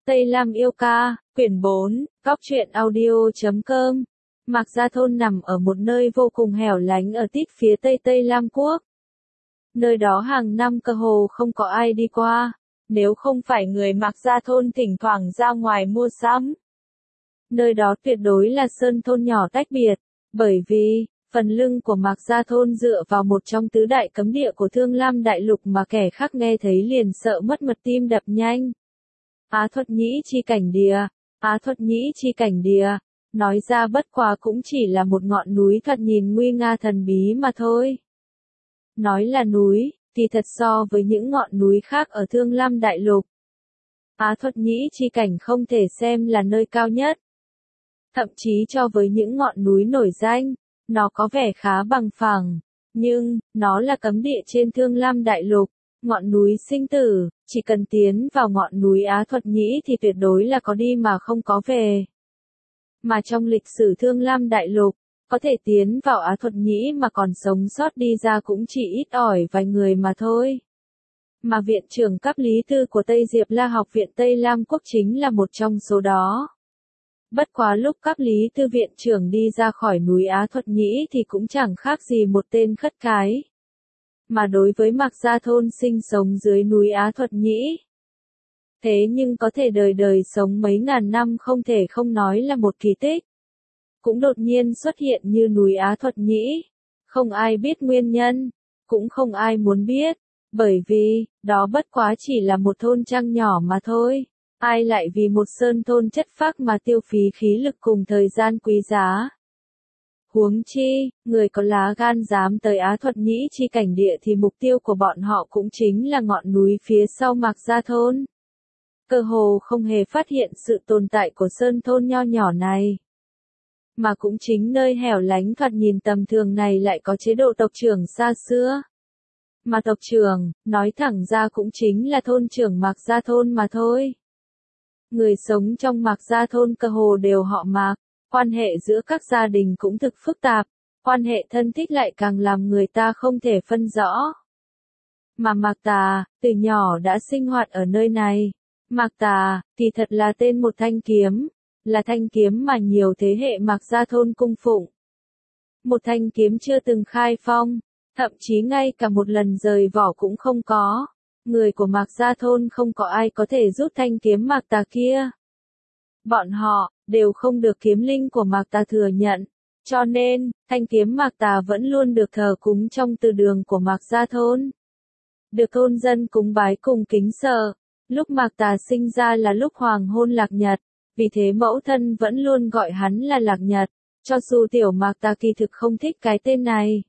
Tây Lam yêu ca, quyển 4, góc truyện audio.com. Mạc Gia Thôn nằm ở một nơi vô cùng hẻo lánh ở tít phía tây Tây Lam Quốc. Nơi đó hàng năm cơ hồ không có ai đi qua, nếu không phải người Mạc Gia Thôn thỉnh thoảng ra ngoài mua sắm. Nơi đó tuyệt đối là sơn thôn nhỏ tách biệt, bởi vì, phần lưng của Mạc Gia Thôn dựa vào một trong tứ đại cấm địa của Thương Lam Đại Lục mà kẻ khác nghe thấy liền sợ mất mật tim đập nhanh. Á Thuật Nhĩ Chi Cảnh Địa, Á Thuật Nhĩ Chi Cảnh Địa, nói ra bất quá cũng chỉ là một ngọn núi thoạt nhìn nguy nga thần bí mà thôi. Nói là núi, thì thật so với những ngọn núi khác ở Thương Lam Đại Lục, Á Thuật Nhĩ Chi Cảnh không thể xem là nơi cao nhất. Thậm chí cho với những ngọn núi nổi danh, nó có vẻ khá bằng phẳng, nhưng, nó là cấm địa trên Thương Lam Đại Lục. Ngọn núi sinh tử, chỉ cần tiến vào ngọn núi Á Thuật Nhĩ thì tuyệt đối là có đi mà không có về. Mà trong lịch sử Thương Lam Đại Lục, có thể tiến vào Á Thuật Nhĩ mà còn sống sót đi ra cũng chỉ ít ỏi vài người mà thôi. Mà viện trưởng cấp lý tư của Tây Diệp La Học viện Tây Lam Quốc chính là một trong số đó. Bất quá lúc cấp lý tư viện trưởng đi ra khỏi núi Á Thuật Nhĩ thì cũng chẳng khác gì một tên khất cái. Mà đối với Mạc Gia Thôn sinh sống dưới núi Á Thuật Nhĩ, thế nhưng có thể đời đời sống mấy ngàn năm không thể không nói là một kỳ tích. Cũng đột nhiên xuất hiện như núi Á Thuật Nhĩ, không ai biết nguyên nhân, cũng không ai muốn biết, bởi vì, đó bất quá chỉ là một thôn trang nhỏ mà thôi. Ai lại vì một sơn thôn chất phác mà tiêu phí khí lực cùng thời gian quý giá. Huống chi, người có lá gan dám tới Á Thuật Nhĩ Chi Cảnh Địa thì mục tiêu của bọn họ cũng chính là ngọn núi phía sau Mạc Gia Thôn. Cơ hồ không hề phát hiện sự tồn tại của sơn thôn nho nhỏ này. Mà cũng chính nơi hẻo lánh thoạt nhìn tầm thường này lại có chế độ tộc trưởng xa xưa. Mà tộc trưởng, nói thẳng ra cũng chính là thôn trưởng Mạc Gia Thôn mà thôi. Người sống trong Mạc Gia Thôn cơ hồ đều họ Mạc. Quan hệ giữa các gia đình cũng thực phức tạp, quan hệ thân thích lại càng làm người ta không thể phân rõ. Mà Mạc Tà, từ nhỏ đã sinh hoạt ở nơi này. Mạc Tà, thì thật là tên một thanh kiếm, là thanh kiếm mà nhiều thế hệ Mạc Gia Thôn cung phụng. Một thanh kiếm chưa từng khai phong, thậm chí ngay cả một lần rời vỏ cũng không có. Người của Mạc Gia Thôn không có ai có thể rút thanh kiếm Mạc Tà kia. Bọn họ đều không được kiếm linh của Mạc Tà thừa nhận, cho nên, thanh kiếm Mạc Tà vẫn luôn được thờ cúng trong từ đường của Mạc Gia Thôn. Được thôn dân cúng bái cùng kính sợ. Lúc Mạc Tà sinh ra là lúc hoàng hôn Lạc Nhật, vì thế mẫu thân vẫn luôn gọi hắn là Lạc Nhật, cho dù tiểu Mạc Tà kỳ thực không thích cái tên này.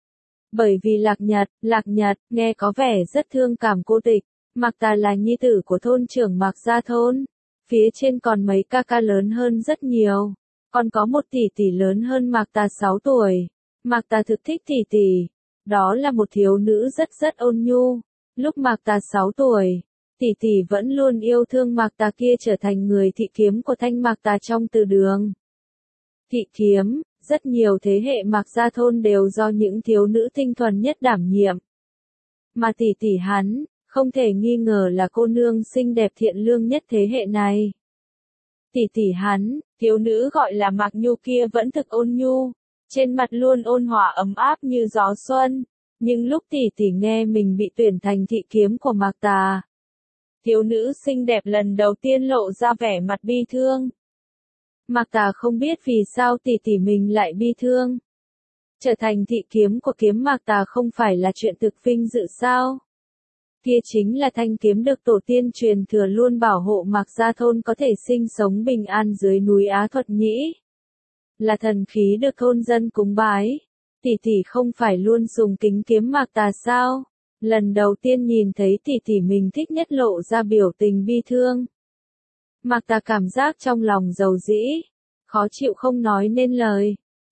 Bởi vì Lạc Nhật, nghe có vẻ rất thương cảm cô tịch. Mạc Tà là nhi tử của thôn trưởng Mạc Gia Thôn. Phía trên còn mấy ca ca lớn hơn rất nhiều. Còn có một tỷ tỷ lớn hơn Mạc Tà 6 tuổi. Mạc Tà thực thích tỷ tỷ. Đó là một thiếu nữ rất ôn nhu. Lúc Mạc Tà 6 tuổi, tỷ tỷ vẫn luôn yêu thương Mạc Tà kia trở thành người thị kiếm của thanh Mạc Tà trong từ đường. Thị kiếm, rất nhiều thế hệ Mạc Gia Thôn đều do những thiếu nữ tinh thuần nhất đảm nhiệm. Mà tỷ tỷ hắn, không thể nghi ngờ là cô nương xinh đẹp thiện lương nhất thế hệ này. Tỷ tỷ hắn, thiếu nữ gọi là Mạc Nhu kia vẫn thực ôn nhu, trên mặt luôn ôn hòa ấm áp như gió xuân, nhưng lúc tỷ tỷ nghe mình bị tuyển thành thị kiếm của Mạc Tà, thiếu nữ xinh đẹp lần đầu tiên lộ ra vẻ mặt bi thương. Mạc Tà không biết vì sao tỷ tỷ mình lại bi thương. Trở thành thị kiếm của kiếm Mạc Tà không phải là chuyện thực vinh dự sao? Kia chính là thanh kiếm được tổ tiên truyền thừa luôn bảo hộ Mạc Gia Thôn có thể sinh sống bình an dưới núi Á Thuật Nhĩ. Là thần khí được thôn dân cúng bái. Tỷ tỷ không phải luôn sùng kính kiếm Mạc Tà sao? Lần đầu tiên nhìn thấy tỷ tỷ mình thích nhất lộ ra biểu tình bi thương. Mạc Tà cảm giác trong lòng dầu dĩ, khó chịu không nói nên lời.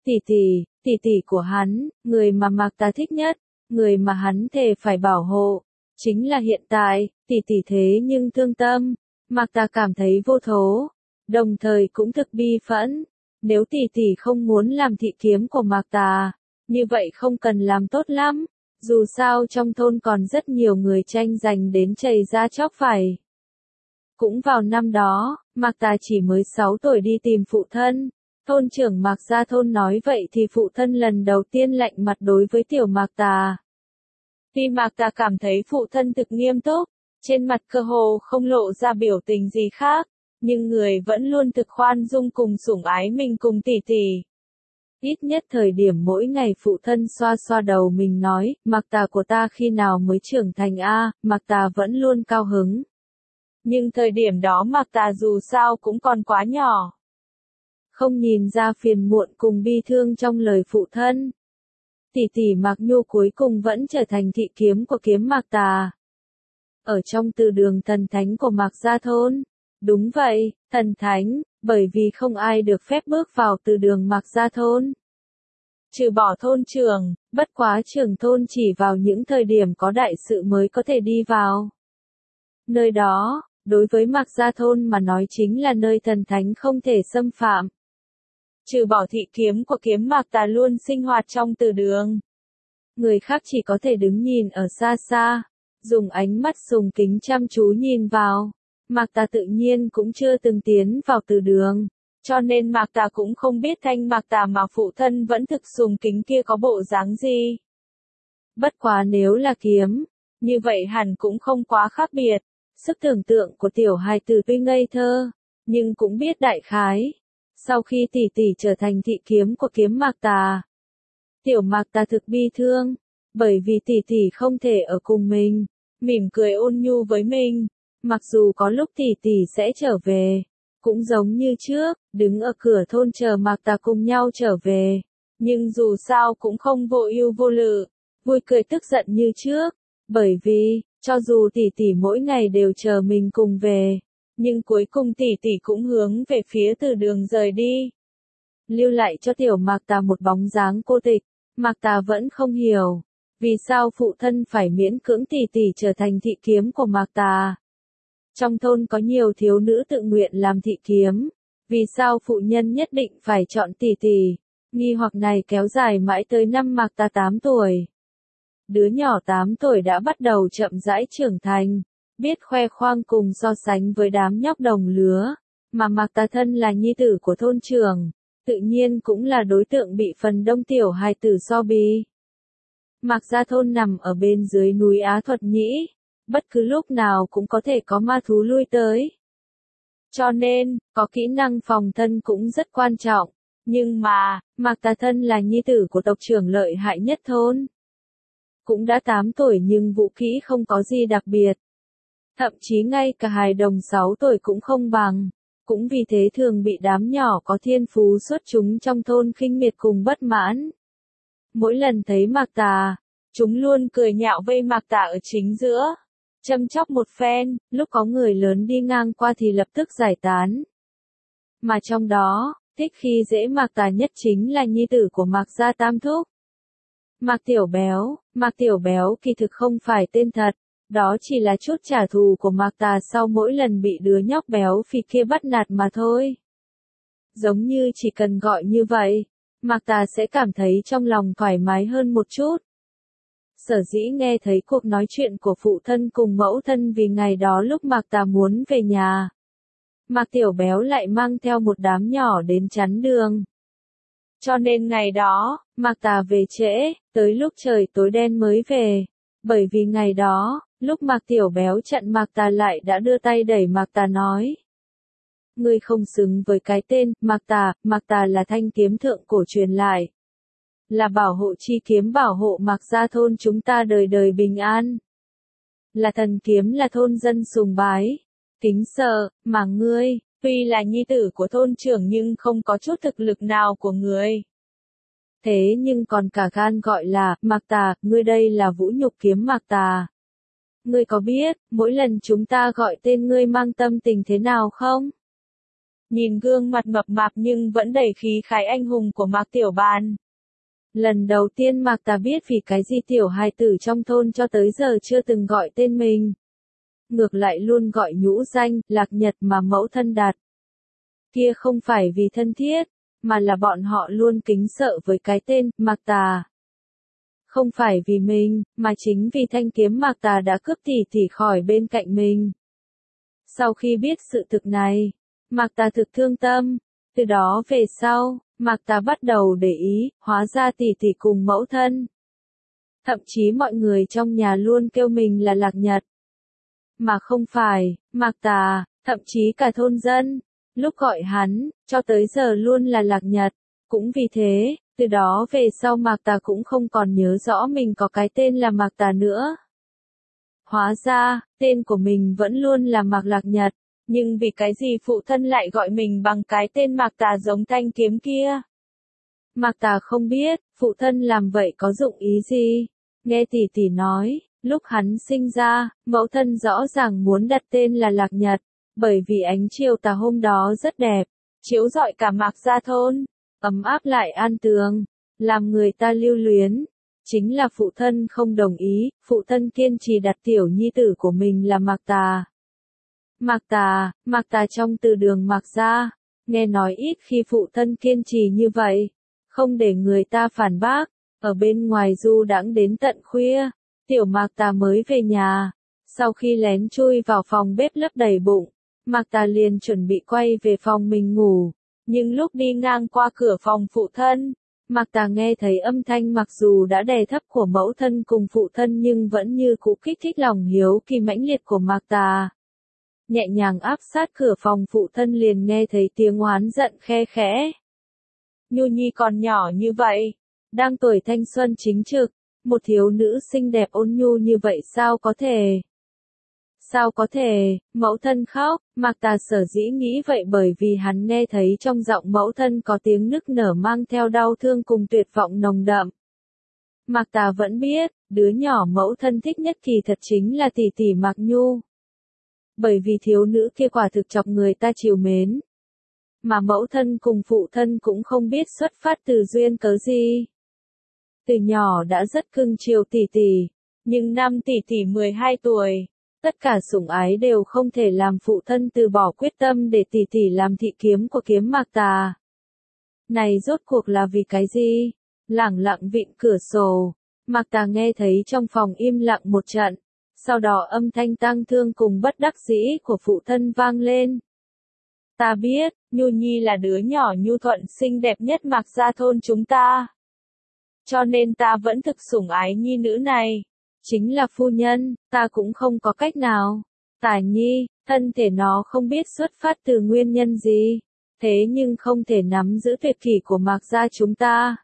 Tỷ tỷ của hắn, người mà Mạc Tà thích nhất, người mà hắn thề phải bảo hộ. Chính là hiện tại, tỷ tỷ thế nhưng thương tâm. Mạc Tà cảm thấy vô thố, đồng thời cũng thực bi phẫn. Nếu tỷ tỷ không muốn làm thị kiếm của Mạc Tà, như vậy không cần làm tốt lắm. Dù sao trong thôn còn rất nhiều người tranh giành đến chảy ra chóc phải. Cũng vào năm đó, Mạc Tà chỉ mới 6 tuổi đi tìm phụ thân. Thôn trưởng Mạc Gia Thôn nói vậy thì phụ thân lần đầu tiên lạnh mặt đối với tiểu Mạc Tà. Tuy Mạc Tà cảm thấy phụ thân thực nghiêm túc, trên mặt cơ hồ không lộ ra biểu tình gì khác, nhưng người vẫn luôn thực khoan dung cùng sủng ái mình cùng tỷ tỷ. Ít nhất thời điểm mỗi ngày phụ thân xoa xoa đầu mình nói, Mạc Tà của ta khi nào mới trưởng thành a? Mạc Tà vẫn luôn cao hứng. Nhưng thời điểm đó Mạc Tà dù sao cũng còn quá nhỏ. Không nhìn ra phiền muộn cùng bi thương trong lời phụ thân. Tỷ tỷ Mạc Nhu cuối cùng vẫn trở thành thị kiếm của kiếm Mạc Tà. Ở trong từ đường thần thánh của Mạc Gia Thôn. Đúng vậy, thần thánh, bởi vì không ai được phép bước vào từ đường Mạc Gia Thôn. Trừ bỏ thôn trưởng, bất quá trưởng thôn chỉ vào những thời điểm có đại sự mới có thể đi vào. Nơi đó, đối với Mạc Gia Thôn mà nói chính là nơi thần thánh không thể xâm phạm. Trừ bỏ thị kiếm của kiếm Mạc Tà luôn sinh hoạt trong từ đường. Người khác chỉ có thể đứng nhìn ở xa xa, dùng ánh mắt sùng kính chăm chú nhìn vào. Mạc Tà tự nhiên cũng chưa từng tiến vào từ đường, cho nên Mạc Tà cũng không biết thanh Mạc Tà mà phụ thân vẫn thực sùng kính kia có bộ dáng gì. Bất quá nếu là kiếm, như vậy hẳn cũng không quá khác biệt. Sức tưởng tượng của tiểu hài tử tuy ngây thơ, nhưng cũng biết đại khái. Sau khi tỷ tỷ trở thành thị kiếm của kiếm Mạc Tà, tiểu Mạc Tà thực bi thương, bởi vì tỷ tỷ không thể ở cùng mình, mỉm cười ôn nhu với mình. Mặc dù có lúc tỷ tỷ sẽ trở về, cũng giống như trước, đứng ở cửa thôn chờ Mạc Tà cùng nhau trở về, nhưng dù sao cũng không vô ưu vô lự, vui cười tức giận như trước, bởi vì, cho dù tỷ tỷ mỗi ngày đều chờ mình cùng về, nhưng cuối cùng tỷ tỷ cũng hướng về phía từ đường rời đi. Lưu lại cho tiểu Mạc Tà một bóng dáng cô tịch, Mạc Tà vẫn không hiểu, vì sao phụ thân phải miễn cưỡng tỷ tỷ trở thành thị kiếm của Mạc Tà. Trong thôn có nhiều thiếu nữ tự nguyện làm thị kiếm, vì sao phụ nhân nhất định phải chọn tỷ tỷ? Nghi hoặc này kéo dài mãi tới năm Mạc Tà 8 tuổi. Đứa nhỏ 8 tuổi đã bắt đầu chậm rãi trưởng thành, biết khoe khoang cùng so sánh với đám nhóc đồng lứa, mà Mạc Tà thân là nhi tử của thôn trưởng, tự nhiên cũng là đối tượng bị phần đông tiểu hài tử so bì. Mạc Gia Thôn nằm ở bên dưới núi Á Thuật Nhĩ, bất cứ lúc nào cũng có thể có ma thú lui tới. Cho nên, có kỹ năng phòng thân cũng rất quan trọng, nhưng mà, Mạc Tà thân là nhi tử của tộc trưởng lợi hại nhất thôn. Cũng đã 8 tuổi nhưng vũ kỹ không có gì đặc biệt. Thậm chí ngay cả hài đồng 6 tuổi cũng không bằng, cũng vì thế thường bị đám nhỏ có thiên phú xuất chúng trong thôn khinh miệt cùng bất mãn. Mỗi lần thấy Mạc Tà, chúng luôn cười nhạo vây Mạc Tà ở chính giữa, châm chọc một phen, lúc có người lớn đi ngang qua thì lập tức giải tán. Mà trong đó, thích khi dễ Mạc Tà nhất chính là nhi tử của Mạc Gia Tam Thúc. Mạc Tiểu Béo kỳ thực không phải tên thật, đó chỉ là chút trả thù của Mạc Tà sau mỗi lần bị đứa nhóc béo phì kia bắt nạt mà thôi. Giống như chỉ cần gọi như vậy, Mạc Tà sẽ cảm thấy trong lòng thoải mái hơn một chút. Sở dĩ nghe thấy cuộc nói chuyện của phụ thân cùng mẫu thân vì ngày đó lúc Mạc Tà muốn về nhà. Mạc Tiểu Béo lại mang theo một đám nhỏ đến chắn đường. Cho nên ngày đó, Mạc Tà về trễ, tới lúc trời tối đen mới về. Bởi vì ngày đó, lúc Mạc Tiểu Béo chặn Mạc Tà lại đã đưa tay đẩy Mạc Tà nói. Ngươi không xứng với cái tên, Mạc Tà là thanh kiếm thượng cổ truyền lại. Là bảo hộ chi kiếm bảo hộ Mạc Gia Thôn chúng ta đời đời bình an. Là thần kiếm là thôn dân sùng bái, kính sợ, mà ngươi, tuy là nhi tử của thôn trưởng nhưng không có chút thực lực nào của ngươi. Thế nhưng còn cả gan gọi là, Mạc Tà, ngươi đây là vũ nhục kiếm Mạc Tà. Ngươi có biết, mỗi lần chúng ta gọi tên ngươi mang tâm tình thế nào không? Nhìn gương mặt mập mạp nhưng vẫn đầy khí khái anh hùng của Mạc Tiểu Bàn. Lần đầu tiên Mạc Tà biết vì cái gì tiểu hài tử trong thôn cho tới giờ chưa từng gọi tên mình. Ngược lại luôn gọi nhũ danh, Lạc Nhật mà mẫu thân đặt. Kia không phải vì thân thiết, mà là bọn họ luôn kính sợ với cái tên, Mạc Tà. Không phải vì mình, mà chính vì thanh kiếm Mạc Tà đã cướp tỷ tỷ khỏi bên cạnh mình. Sau khi biết sự thực này, Mạc Tà thực thương tâm. Từ đó về sau, Mạc Tà bắt đầu để ý, hóa ra tỷ tỷ cùng mẫu thân. Thậm chí mọi người trong nhà luôn kêu mình là Lạc Nhật. Mà không phải, Mạc Tà, thậm chí cả thôn dân, lúc gọi hắn, cho tới giờ luôn là Lạc Nhật. Cũng vì thế, từ đó về sau Mạc Tà cũng không còn nhớ rõ mình có cái tên là Mạc Tà nữa. Hóa ra, tên của mình vẫn luôn là Mạc Lạc Nhật, nhưng vì cái gì phụ thân lại gọi mình bằng cái tên Mạc Tà giống thanh kiếm kia? Mạc Tà không biết, phụ thân làm vậy có dụng ý gì? Nghe tỷ tỷ nói, lúc hắn sinh ra, mẫu thân rõ ràng muốn đặt tên là Lạc Nhật, bởi vì ánh chiều tà hôm đó rất đẹp, chiếu rọi cả Mạc Gia thôn, ấm áp lại an tường, làm người ta lưu luyến. Chính là phụ thân không đồng ý, phụ thân kiên trì đặt tiểu nhi tử của mình là Mạc Tà. Mạc Tà trong từ đường Mạc Gia, nghe nói ít khi phụ thân kiên trì như vậy, không để người ta phản bác, ở bên ngoài du đãng đến tận khuya, tiểu Mạc Tà mới về nhà, sau khi lén chui vào phòng bếp lấp đầy bụng, Mạc Tà liền chuẩn bị quay về phòng mình ngủ, nhưng lúc đi ngang qua cửa phòng phụ thân, Mạc Tà nghe thấy âm thanh mặc dù đã đè thấp của mẫu thân cùng phụ thân nhưng vẫn như cũ kích thích lòng hiếu kỳ mãnh liệt của Mạc Tà. Nhẹ nhàng áp sát cửa phòng phụ thân liền nghe thấy tiếng oán giận khe khẽ. Nhu Nhi còn nhỏ như vậy, đang tuổi thanh xuân chính trực, một thiếu nữ xinh đẹp ôn nhu như vậy sao có thể? Sao có thể, mẫu thân khóc, Mạc Tà sở dĩ nghĩ vậy bởi vì hắn nghe thấy trong giọng mẫu thân có tiếng nức nở mang theo đau thương cùng tuyệt vọng nồng đậm. Mạc Tà vẫn biết, đứa nhỏ mẫu thân thích nhất kỳ thật chính là tỷ tỷ Mạc Nhu. Bởi vì thiếu nữ kia quả thực chọc người ta trìu mến. Mà mẫu thân cùng phụ thân cũng không biết xuất phát từ duyên cớ gì. Từ nhỏ đã rất cưng chiều tỷ tỷ, nhưng năm tỷ tỷ 12 tuổi. Tất cả sủng ái đều không thể làm phụ thân từ bỏ quyết tâm để tỷ tỷ làm thị kiếm của kiếm Mạc Tà. Này rốt cuộc là vì cái gì? Lẳng lặng vịn cửa sổ, Mạc Tà nghe thấy trong phòng im lặng một trận, sau đó âm thanh tang thương cùng bất đắc dĩ của phụ thân vang lên. Ta biết, Nhu Nhi là đứa nhỏ nhu thuận xinh đẹp nhất Mạc Gia thôn chúng ta. Cho nên ta vẫn thực sủng ái nhi nữ này. Chính là phu nhân, ta cũng không có cách nào. Tả Nhi, thân thể nó không biết xuất phát từ nguyên nhân gì, thế nhưng không thể nắm giữ tuyệt kỷ của Mạc Gia chúng ta.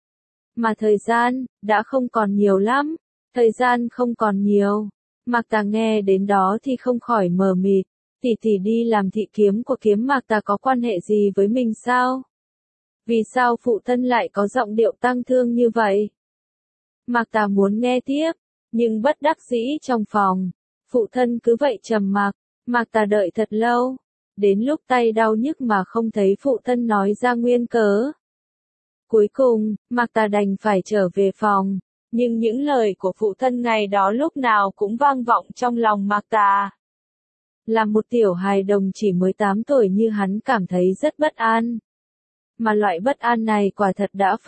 Mà thời gian, đã không còn nhiều lắm, thời gian không còn nhiều. Mạc Tà nghe đến đó thì không khỏi mờ mịt, tỷ tỷ đi làm thị kiếm của kiếm Mạc Tà có quan hệ gì với mình sao? Vì sao phụ thân lại có giọng điệu tang thương như vậy? Mạc Tà muốn nghe tiếp. Nhưng bất đắc dĩ trong phòng, phụ thân cứ vậy trầm mặc, Mạc Tà đợi thật lâu, đến lúc tay đau nhức mà không thấy phụ thân nói ra nguyên cớ. Cuối cùng, Mạc Tà đành phải trở về phòng, nhưng những lời của phụ thân ngày đó lúc nào cũng vang vọng trong lòng Mạc Tà. Là một tiểu hài đồng chỉ mới 8 tuổi như hắn cảm thấy rất bất an. Mà loại bất an này quả thật đã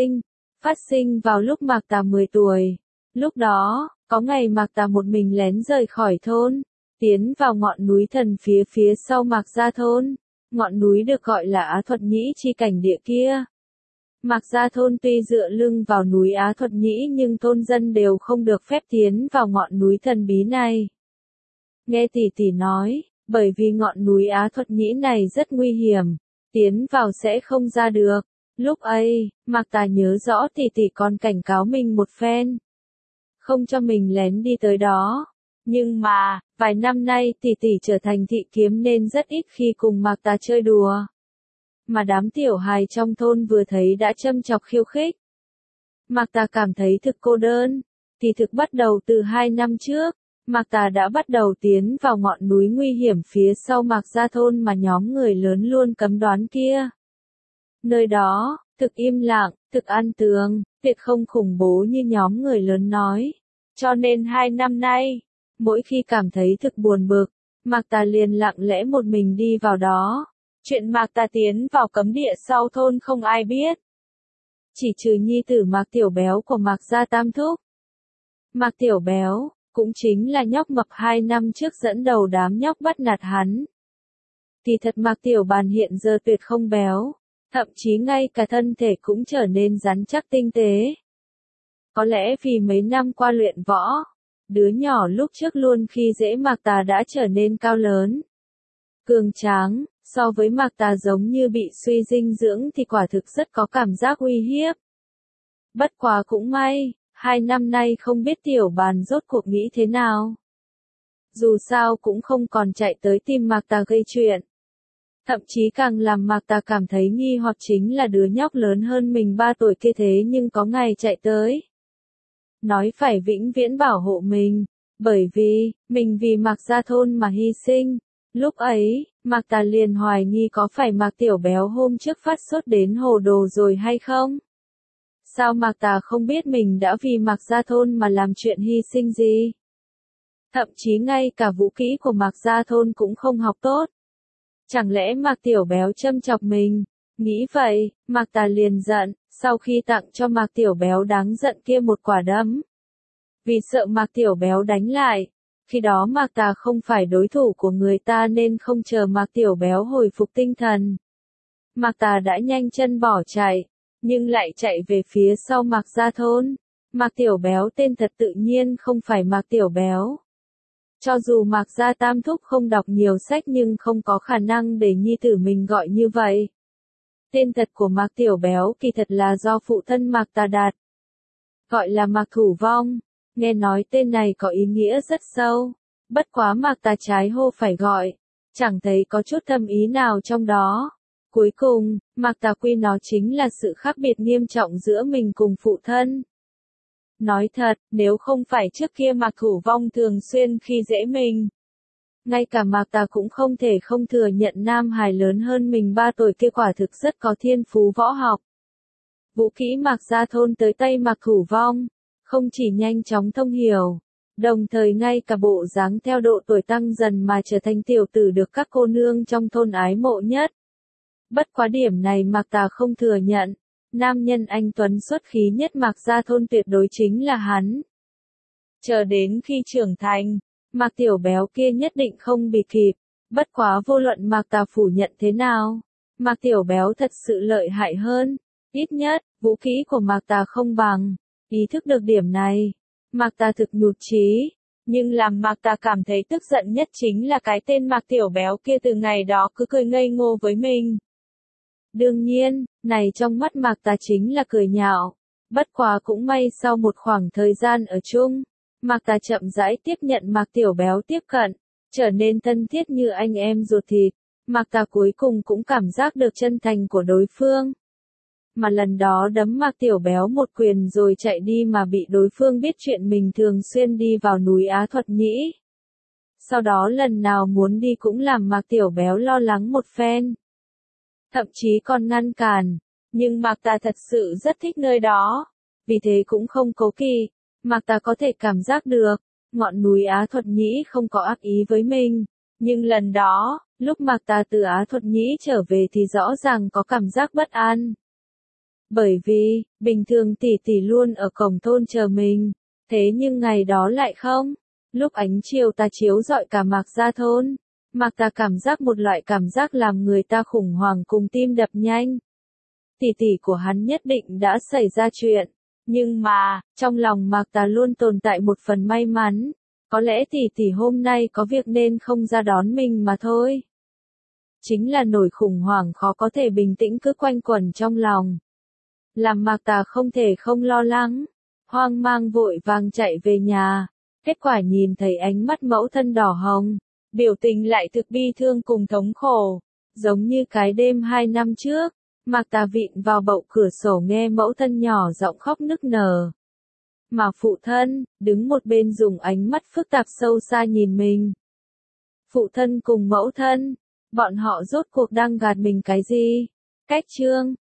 phát sinh vào lúc Mạc Tà 10 tuổi. Lúc đó, có ngày Mạc Tà một mình lén rời khỏi thôn, tiến vào ngọn núi thần phía sau Mạc Gia thôn. Ngọn núi được gọi là Á Thuật Nhĩ chi cảnh địa kia. Mạc Gia thôn tuy dựa lưng vào núi Á Thuật Nhĩ nhưng thôn dân đều không được phép tiến vào ngọn núi thần bí này. Nghe tỷ tỷ nói, bởi vì ngọn núi Á Thuật Nhĩ này rất nguy hiểm, tiến vào sẽ không ra được. Lúc ấy, Mạc Tà nhớ rõ tỷ tỷ còn cảnh cáo mình một phen. Không cho mình lén đi tới đó. Nhưng mà, vài năm nay tỷ tỷ trở thành thị kiếm nên rất ít khi cùng Mạc Tà chơi đùa. Mà đám tiểu hài trong thôn vừa thấy đã châm chọc khiêu khích. Mạc Tà cảm thấy thực cô đơn. Thì thực bắt đầu từ 2 năm trước, Mạc Tà đã bắt đầu tiến vào ngọn núi nguy hiểm phía sau Mạc Gia thôn mà nhóm người lớn luôn cấm đoán kia. Nơi đó, thực im lặng, thực an tường, tuyệt không khủng bố như nhóm người lớn nói. Cho nên 2 năm nay, mỗi khi cảm thấy thực buồn bực, Mạc Tà liền lặng lẽ một mình đi vào đó. Chuyện Mạc Tà tiến vào cấm địa sau thôn không ai biết. Chỉ trừ nhi tử Mạc Tiểu Béo của Mạc Gia tam thúc. Mạc Tiểu Béo, cũng chính là nhóc mập 2 năm trước dẫn đầu đám nhóc bắt nạt hắn. Kỳ thật Mạc Tiểu Bàn hiện giờ tuyệt không béo, thậm chí ngay cả thân thể cũng trở nên rắn chắc tinh tế. Có lẽ vì mấy năm qua luyện võ, đứa nhỏ lúc trước luôn khi dễ Mạc Tà đã trở nên cao lớn, cường tráng, so với Mạc Tà giống như bị suy dinh dưỡng thì quả thực rất có cảm giác uy hiếp. Bất quá cũng may, 2 năm nay không biết Tiểu Bàn rốt cuộc nghĩ thế nào. Dù sao cũng không còn chạy tới tìm Mạc Tà gây chuyện. Thậm chí càng làm Mạc Tà cảm thấy nghi hoặc chính là đứa nhóc lớn hơn mình 3 tuổi kia thế nhưng có ngày chạy tới. Nói phải vĩnh viễn bảo hộ mình, bởi vì, mình vì Mạc Gia Thôn mà hy sinh. Lúc ấy, Mạc Tà liền hoài nghi có phải Mạc Tiểu Béo hôm trước phát sốt đến hồ đồ rồi hay không? Sao Mạc Tà không biết mình đã vì Mạc Gia Thôn mà làm chuyện hy sinh gì? Thậm chí ngay cả vũ kỹ của Mạc Gia Thôn cũng không học tốt. Chẳng lẽ Mạc Tiểu Béo châm chọc mình? Nghĩ vậy, Mạc Tà liền giận, sau khi tặng cho Mạc Tiểu Béo đáng giận kia một quả đấm. Vì sợ Mạc Tiểu Béo đánh lại, khi đó Mạc Tà không phải đối thủ của người ta nên không chờ Mạc Tiểu Béo hồi phục tinh thần. Mạc Tà đã nhanh chân bỏ chạy, nhưng lại chạy về phía sau Mạc Gia Thôn. Mạc Tiểu Béo tên thật tự nhiên không phải Mạc Tiểu Béo. Cho dù Mạc Gia Tam Thúc không đọc nhiều sách nhưng không có khả năng để nhi tử mình gọi như vậy. Tên thật của Mạc Tiểu Béo kỳ thật là do phụ thân Mạc Tà đặt. Gọi là Mạc Thủ Vong, nghe nói tên này có ý nghĩa rất sâu. Bất quá Mạc Tà trái hô phải gọi, chẳng thấy có chút thâm ý nào trong đó. Cuối cùng, Mạc Tà quy nó chính là sự khác biệt nghiêm trọng giữa mình cùng phụ thân. Nói thật, nếu không phải trước kia Mạc Thủ Vong thường xuyên khi dễ mình, ngay cả Mạc Tà cũng không thể không thừa nhận nam hài lớn hơn mình 3 tuổi kia quả thực rất có thiên phú võ học. Vũ kỹ Mạc Gia Thôn tới tay Mạc Thủ Vong, không chỉ nhanh chóng thông hiểu, đồng thời ngay cả bộ dáng theo độ tuổi tăng dần mà trở thành tiểu tử được các cô nương trong thôn ái mộ nhất. Bất quá điểm này Mạc Tà không thừa nhận, nam nhân anh tuấn xuất khí nhất Mạc Gia Thôn tuyệt đối chính là hắn. Chờ đến khi trưởng thành, Mạc Tiểu Béo kia nhất định không bị kịp, bất quá vô luận Mạc Tà phủ nhận thế nào, Mạc Tiểu Béo thật sự lợi hại hơn, ít nhất, vũ khí của Mạc Tà không bằng. Ý thức được điểm này, Mạc Tà thực nhụt chí, nhưng làm Mạc Tà cảm thấy tức giận nhất chính là cái tên Mạc Tiểu Béo kia từ ngày đó cứ cười ngây ngô với mình. Đương nhiên, này trong mắt Mạc Tà chính là cười nhạo, bất quá cũng may sau một khoảng thời gian ở chung, Mạc Tà chậm rãi tiếp nhận Mạc Tiểu Béo tiếp cận, trở nên thân thiết như anh em ruột thịt, Mạc Tà cuối cùng cũng cảm giác được chân thành của đối phương. Mà lần đó đấm Mạc Tiểu Béo một quyền rồi chạy đi mà bị đối phương biết chuyện mình thường xuyên đi vào núi Á Thuật Nhĩ. Sau đó lần nào muốn đi cũng làm Mạc Tiểu Béo lo lắng một phen. Thậm chí còn ngăn cản, nhưng Mạc Tà thật sự rất thích nơi đó, vì thế cũng không cố kỵ. Mạc Tà có thể cảm giác được, ngọn núi Á Thuật Nhĩ không có ác ý với mình, nhưng lần đó, lúc Mạc Tà từ Á Thuật Nhĩ trở về thì rõ ràng có cảm giác bất an. Bởi vì, bình thường tỷ tỷ luôn ở cổng thôn chờ mình, thế nhưng ngày đó lại không. Lúc ánh chiều tà chiếu rọi cả Mạc Gia Thôn, Mạc Tà cảm giác một loại cảm giác làm người ta khủng hoảng cùng tim đập nhanh. Tỷ tỷ của hắn nhất định đã xảy ra chuyện, nhưng mà, trong lòng Mạc Tà luôn tồn tại một phần may mắn, có lẽ tỷ tỷ hôm nay có việc nên không ra đón mình mà thôi. Chính là nỗi khủng hoảng khó có thể bình tĩnh cứ quanh quẩn trong lòng. Làm Mạc Tà không thể không lo lắng, hoang mang vội vàng chạy về nhà, kết quả nhìn thấy ánh mắt mẫu thân đỏ hồng, biểu tình lại thực bi thương cùng thống khổ, giống như cái đêm 2 năm trước, Mạc Tà vịn vào bậu cửa sổ nghe mẫu thân nhỏ giọng khóc nức nở. Mà phụ thân, đứng một bên dùng ánh mắt phức tạp sâu xa nhìn mình. Phụ thân cùng mẫu thân, bọn họ rốt cuộc đang gạt mình cái gì? Cách chương